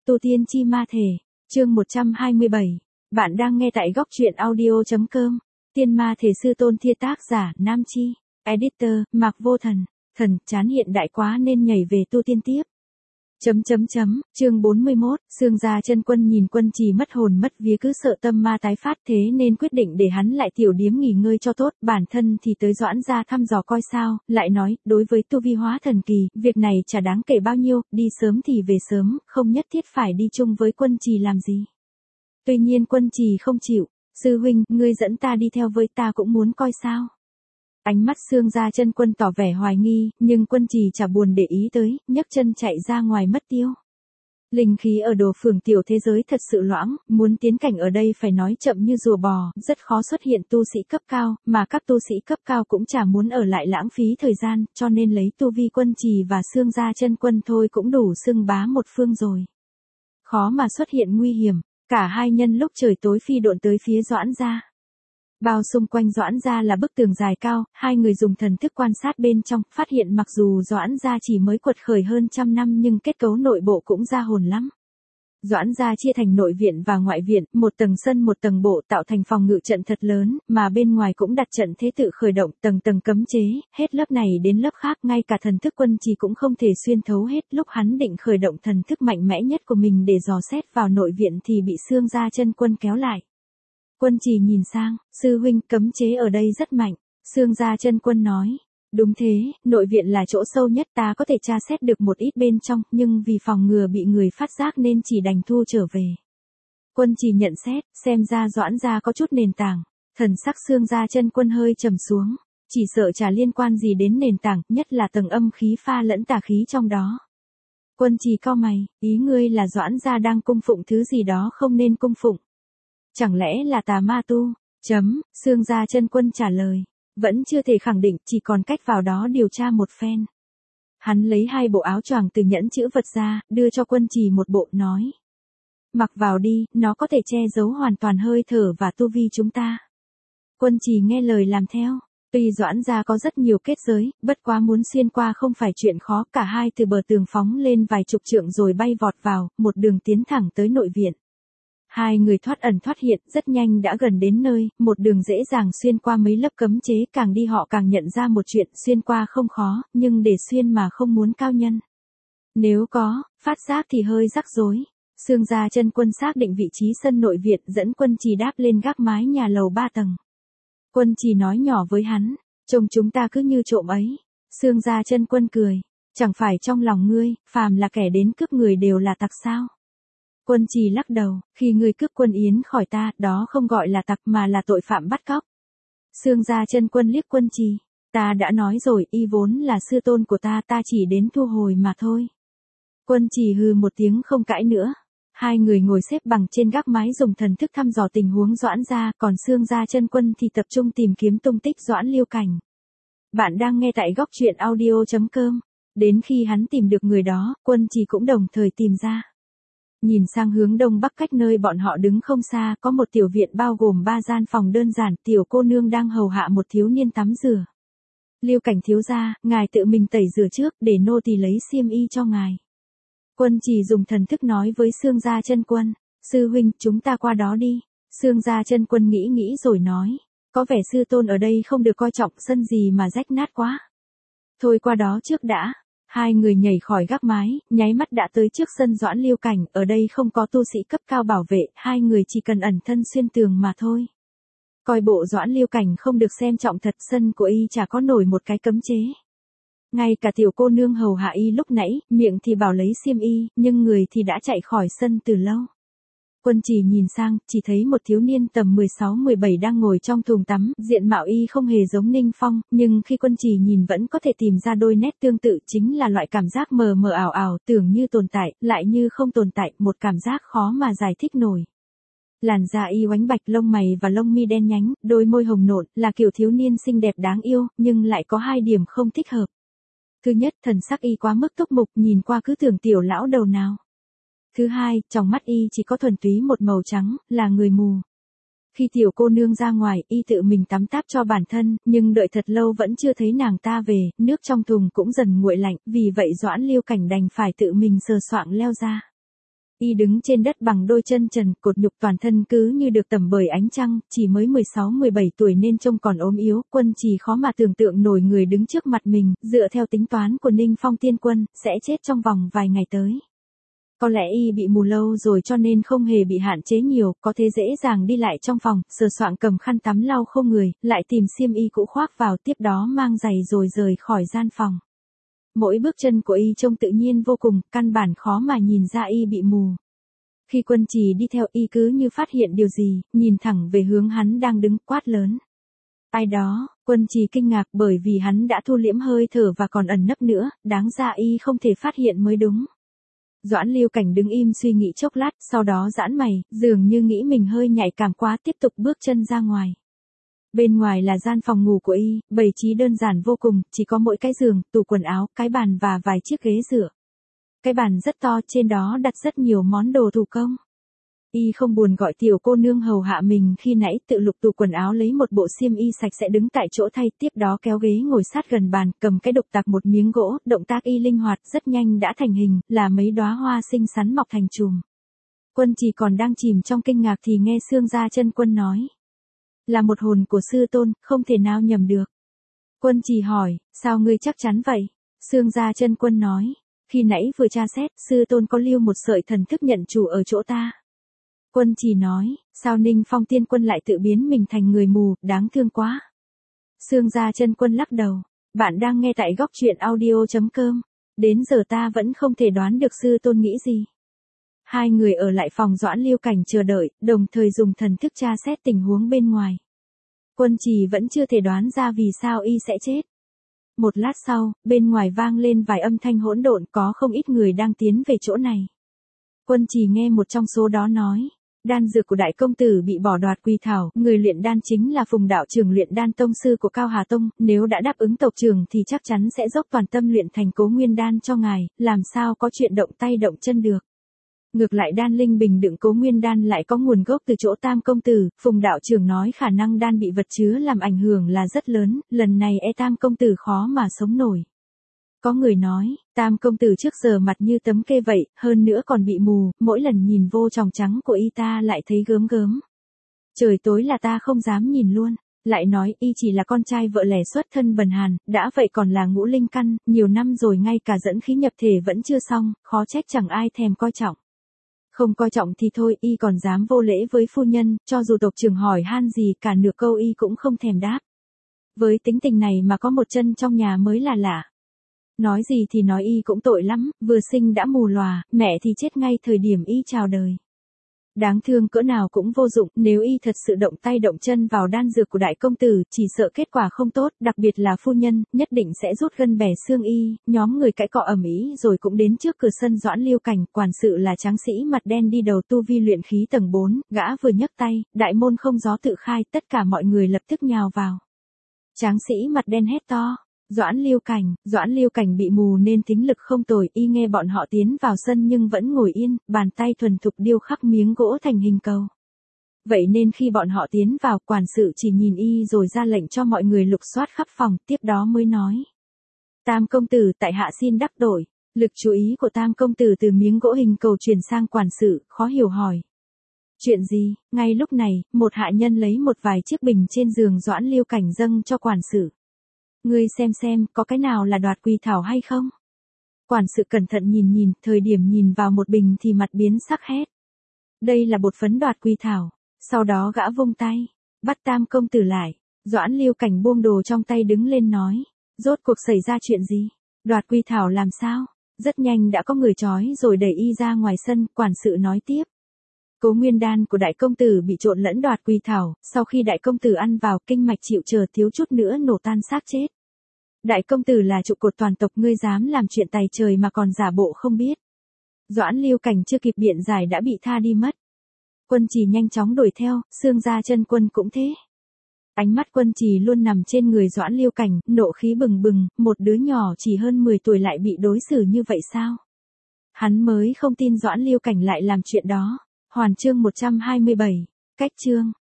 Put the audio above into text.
Tu Tiên Chi Ma Thể, chương 127. Bạn đang nghe tại góc truyện audio.com. Tiên Ma Thể sư tôn Thiên, tác giả Nam Chi, editor Mạc Vô Thần. Thần chán hiện đại quá nên nhảy về tu tiên tiếp. Chương 41, Xương Gia Chân Quân nhìn Quân Trì mất hồn mất vía, cứ sợ tâm ma tái phát, thế nên quyết định để hắn lại tiểu điếm nghỉ ngơi cho tốt, bản thân thì tới Doãn gia thăm dò coi sao, lại nói, đối với tu vi hóa thần kỳ, việc này chả đáng kể bao nhiêu, đi sớm thì về sớm, không nhất thiết phải đi chung với Quân Trì làm gì. Tuy nhiên Quân Trì không chịu, sư huynh, ngươi dẫn ta đi theo với, ta cũng muốn coi sao. Ánh mắt Xương Gia Chân Quân tỏ vẻ hoài nghi, nhưng Quân Trì chả buồn để ý tới, nhấc chân chạy ra ngoài mất tiêu. Linh khí ở Đồ Phường tiểu thế giới thật sự loãng, muốn tiến cảnh ở đây phải nói chậm như rùa bò, rất khó xuất hiện tu sĩ cấp cao, mà các tu sĩ cấp cao cũng chả muốn ở lại lãng phí thời gian, cho nên lấy tu vi Quân Trì và Xương Gia Chân Quân thôi cũng đủ xưng bá một phương rồi. Khó mà xuất hiện nguy hiểm, cả hai nhân lúc trời tối phi độn tới phía Doãn gia. Bao xung quanh Doãn gia là bức tường dài cao, hai người dùng thần thức quan sát bên trong, phát hiện mặc dù Doãn gia chỉ mới quật khởi hơn 100 năm nhưng kết cấu nội bộ cũng ra hồn lắm. Doãn gia chia thành nội viện và ngoại viện, một tầng sân một tầng bộ tạo thành phòng ngự trận thật lớn, mà bên ngoài cũng đặt trận thế tự khởi động, tầng tầng cấm chế, hết lớp này đến lớp khác, ngay cả thần thức Quân Trì cũng không thể xuyên thấu hết. Lúc hắn định khởi động thần thức mạnh mẽ nhất của mình để dò xét vào nội viện thì bị Xương Gia Chân Quân kéo lại. Quân Trì nhìn sang, sư huynh, cấm chế ở đây rất mạnh. Xương Gia Chân Quân nói, đúng thế, nội viện là chỗ sâu nhất, ta có thể tra xét được một ít bên trong, nhưng vì phòng ngừa bị người phát giác nên chỉ đành thu trở về. Quân Trì nhận xét, xem ra Doãn gia có chút nền tảng. Thần sắc Xương Gia Chân Quân hơi trầm xuống, chỉ sợ chả liên quan gì đến nền tảng, nhất là tầng âm khí pha lẫn tà khí trong đó. Quân Trì cau mày, ý ngươi là Doãn gia đang cung phụng thứ gì đó không nên cung phụng. Chẳng lẽ là tà ma tu? Xương Gia Chân Quân trả lời, vẫn chưa thể khẳng định, chỉ còn cách vào đó điều tra một phen. Hắn lấy hai bộ áo choàng từ nhẫn chữ vật ra, đưa cho Quân Trì một bộ, nói. Mặc vào đi, nó có thể che giấu hoàn toàn hơi thở và tu vi chúng ta. Quân Trì nghe lời làm theo. Tuy Doãn gia có rất nhiều kết giới, bất quá muốn xuyên qua không phải chuyện khó, cả hai từ bờ tường phóng lên vài chục trượng rồi bay vọt vào, một đường tiến thẳng tới nội viện. Hai người thoát ẩn thoát hiện, rất nhanh đã gần đến nơi, một đường dễ dàng xuyên qua mấy lớp cấm chế, càng đi họ càng nhận ra một chuyện, xuyên qua không khó, nhưng để xuyên mà không muốn cao nhân. Nếu có, phát giác thì hơi rắc rối. Xương Gia Chân Quân xác định vị trí sân nội viện, dẫn Quân Trì đáp lên gác mái nhà lầu 3 tầng. Quân Trì nói nhỏ với hắn, trông chúng ta cứ như trộm ấy. Xương Gia Chân Quân cười, chẳng phải trong lòng ngươi, phàm là kẻ đến cướp người đều là tặc sao? Quân Trì lắc đầu, khi ngươi cướp Quân Yến khỏi ta, đó không gọi là tặc mà là tội phạm bắt cóc. Xương Gia Chân Quân liếc Quân Trì, ta đã nói rồi, y vốn là sư tôn của ta, ta chỉ đến thu hồi mà thôi. Quân Trì hừ một tiếng không cãi nữa. Hai người ngồi xếp bằng trên gác mái dùng thần thức thăm dò tình huống Doãn gia, còn Xương Gia Chân Quân thì tập trung tìm kiếm tung tích Doãn Liêu Cảnh. Bạn đang nghe tại góc truyện audio.com. Đến khi hắn tìm được người đó, Quân Trì cũng đồng thời tìm ra. Nhìn sang hướng đông bắc cách nơi bọn họ đứng không xa, có một tiểu viện bao gồm 3 gian phòng đơn giản, tiểu cô nương đang hầu hạ một thiếu niên tắm rửa. Liêu Cảnh thiếu gia, ngài tự mình tẩy rửa trước, để nô tỳ lấy xiêm y cho ngài. Quân Trì dùng thần thức nói với Xương Gia Chân Quân, sư huynh, chúng ta qua đó đi. Xương Gia Chân Quân nghĩ rồi nói, có vẻ sư tôn ở đây không được coi trọng, sân gì mà rách nát quá. Thôi qua đó trước đã. Hai người nhảy khỏi gác mái, nháy mắt đã tới trước sân Doãn Liêu Cảnh, ở đây không có tu sĩ cấp cao bảo vệ, hai người chỉ cần ẩn thân xuyên tường mà thôi. Coi bộ Doãn Liêu Cảnh không được xem trọng thật, sân của y chả có nổi một cái cấm chế. Ngay cả tiểu cô nương hầu hạ y lúc nãy, miệng thì bảo lấy xiêm y, nhưng người thì đã chạy khỏi sân từ lâu. Quân Trì nhìn sang, chỉ thấy một thiếu niên tầm 16-17 đang ngồi trong thùng tắm, diện mạo y không hề giống Ninh Phong, nhưng khi Quân Trì nhìn vẫn có thể tìm ra đôi nét tương tự, chính là loại cảm giác mờ mờ ảo ảo, tưởng như tồn tại, lại như không tồn tại, một cảm giác khó mà giải thích nổi. Làn da y oánh bạch, lông mày và lông mi đen nhánh, đôi môi hồng nộn, là kiểu thiếu niên xinh đẹp đáng yêu, nhưng lại có hai điểm không thích hợp. Thứ nhất, thần sắc y quá mức túc mục, nhìn qua cứ tưởng tiểu lão đầu nào. Thứ hai, trong mắt y chỉ có thuần túy một màu trắng, là người mù. Khi tiểu cô nương ra ngoài, y tự mình tắm táp cho bản thân, nhưng đợi thật lâu vẫn chưa thấy nàng ta về, nước trong thùng cũng dần nguội lạnh, vì vậy Doãn Liêu Cảnh đành phải tự mình sờ soạng leo ra. Y đứng trên đất bằng đôi chân trần, cột nhục toàn thân cứ như được tẩm bởi ánh trăng, chỉ mới 16-17 tuổi nên trông còn ốm yếu, Quân Trì khó mà tưởng tượng nổi người đứng trước mặt mình, dựa theo tính toán của Ninh Phong Tiên Quân, sẽ chết trong vòng vài ngày tới. Có lẽ y bị mù lâu rồi cho nên không hề bị hạn chế nhiều, có thể dễ dàng đi lại trong phòng, sờ soạng cầm khăn tắm lau khô người, lại tìm xiêm y cũ khoác vào, tiếp đó mang giày rồi rời khỏi gian phòng. Mỗi bước chân của y trông tự nhiên vô cùng, căn bản khó mà nhìn ra y bị mù. Khi Quân Trì đi theo, y cứ như phát hiện điều gì, nhìn thẳng về hướng hắn đang đứng, quát lớn. Ai đó? Quân Trì kinh ngạc bởi vì hắn đã thu liễm hơi thở và còn ẩn nấp nữa, đáng ra y không thể phát hiện mới đúng. Doãn Lưu Cảnh đứng im suy nghĩ chốc lát, sau đó giãn mày, dường như nghĩ mình hơi nhạy cảm quá, tiếp tục bước chân ra ngoài. Bên ngoài là gian phòng ngủ của y, bày trí đơn giản vô cùng, chỉ có mỗi cái giường, tủ quần áo, cái bàn và vài chiếc ghế dựa. Cái bàn rất to, trên đó đặt rất nhiều món đồ thủ công. Y không buồn gọi tiểu cô nương hầu hạ mình khi nãy, tự lục tủ quần áo lấy một bộ xiêm y sạch sẽ đứng tại chỗ thay, tiếp đó kéo ghế ngồi sát gần bàn, cầm cái đục tạc một miếng gỗ, động tác y linh hoạt, rất nhanh đã thành hình, là mấy đóa hoa xinh xắn mọc thành chùm. Quân Trì còn đang chìm trong kinh ngạc thì nghe Xương Gia Chân Quân nói. Là một hồn của sư tôn, không thể nào nhầm được. Quân Trì hỏi, sao ngươi chắc chắn vậy? Xương Gia Chân Quân nói, khi nãy vừa tra xét, sư tôn có lưu một sợi thần thức nhận chủ ở chỗ ta. Quân Trì nói, sao Ninh Phong Tiên Quân lại tự biến mình thành người mù, đáng thương quá. Xương Gia Chân Quân lắc đầu, bạn đang nghe tại góc truyện audio.com, đến giờ ta vẫn không thể đoán được sư tôn nghĩ gì. Hai người ở lại phòng Doãn Lưu Cảnh chờ đợi, đồng thời dùng thần thức tra xét tình huống bên ngoài. Quân Trì vẫn chưa thể đoán ra vì sao y sẽ chết. Một lát sau, bên ngoài vang lên vài âm thanh hỗn độn, có không ít người đang tiến về chỗ này. Quân Trì nghe một trong số đó nói, đan dược của đại công tử bị bỏ đoạt quy thảo, người luyện đan chính là Phùng đạo trưởng luyện đan tông sư của Cao Hà Tông, nếu đã đáp ứng tộc trưởng thì chắc chắn sẽ dốc toàn tâm luyện thành Cố Nguyên đan cho ngài, làm sao có chuyện động tay động chân được. Ngược lại đan linh bình đựng Cố Nguyên đan lại có nguồn gốc từ chỗ Tam công tử, Phùng đạo trưởng nói khả năng đan bị vật chứa làm ảnh hưởng là rất lớn, lần này Tam công tử khó mà sống nổi. Có người nói, Tam công tử trước giờ mặt như tấm kê vậy, hơn nữa còn bị mù, mỗi lần nhìn vô tròng trắng của y ta lại thấy gớm gớm. Trời tối là ta không dám nhìn luôn. Lại nói y chỉ là con trai vợ lẽ xuất thân bần hàn, đã vậy còn là ngũ linh căn, nhiều năm rồi ngay cả dẫn khí nhập thể vẫn chưa xong, khó trách chẳng ai thèm coi trọng. Không coi trọng thì thôi, y còn dám vô lễ với phu nhân, cho dù tộc trưởng hỏi han gì cả nửa câu y cũng không thèm đáp. Với tính tình này mà có một chân trong nhà mới là lạ. Nói gì thì nói y cũng tội lắm, vừa sinh đã mù lòa, mẹ thì chết ngay thời điểm y chào đời. Đáng thương cỡ nào cũng vô dụng, nếu y thật sự động tay động chân vào đan dược của đại công tử, chỉ sợ kết quả không tốt, đặc biệt là phu nhân, nhất định sẽ rút gân bẻ xương y, nhóm người cãi cọ ầm ĩ rồi cũng đến trước cửa sân Doãn Lưu Cảnh, quản sự là tráng sĩ mặt đen đi đầu tu vi luyện khí tầng 4, gã vừa nhấc tay, đại môn không gió tự khai, tất cả mọi người lập tức nhào vào. Tráng sĩ mặt đen hét to. Doãn Lưu Cảnh bị mù nên thính lực không tồi, y nghe bọn họ tiến vào sân nhưng vẫn ngồi yên, bàn tay thuần thục điêu khắc miếng gỗ thành hình cầu. Vậy nên khi bọn họ tiến vào, quản sự chỉ nhìn y rồi ra lệnh cho mọi người lục soát khắp phòng, tiếp đó mới nói. Tam công tử, tại hạ xin đắc tội. Lực chú ý của Tam công tử từ miếng gỗ hình cầu chuyển sang quản sự, khó hiểu hỏi. Chuyện gì? Ngay lúc này, một hạ nhân lấy một vài chiếc bình trên giường Doãn Lưu Cảnh dâng cho quản sự. Ngươi xem, có cái nào là đoạt quy thảo hay không? Quản sự cẩn thận nhìn, thời điểm nhìn vào một bình thì mặt biến sắc hét. Đây là bột phấn đoạt quy thảo. Sau đó gã vung tay, bắt Tam công tử lại. Doãn Lưu Cảnh buông đồ trong tay đứng lên nói. Rốt cuộc xảy ra chuyện gì? Đoạt quy thảo làm sao? Rất nhanh đã có người trói rồi đẩy y ra ngoài sân, quản sự nói tiếp. Cố Nguyên đan của đại công tử bị trộn lẫn đoạt quy thảo, sau khi đại công tử ăn vào kinh mạch chịu chờ thiếu chút nữa nổ tan xác chết. Đại công tử là trụ cột toàn tộc, ngươi dám làm chuyện tày trời mà còn giả bộ không biết. Doãn Lưu Cảnh chưa kịp biện giải đã bị tha đi mất. Quân Trì nhanh chóng đuổi theo, Xương Gia Chân Quân cũng thế. Ánh mắt Quân Trì luôn nằm trên người Doãn Lưu Cảnh, nộ khí bừng bừng, một đứa nhỏ chỉ hơn 10 tuổi lại bị đối xử như vậy sao? Hắn mới không tin Doãn Lưu Cảnh lại làm chuyện đó. Hoàn chương 127, cách chương.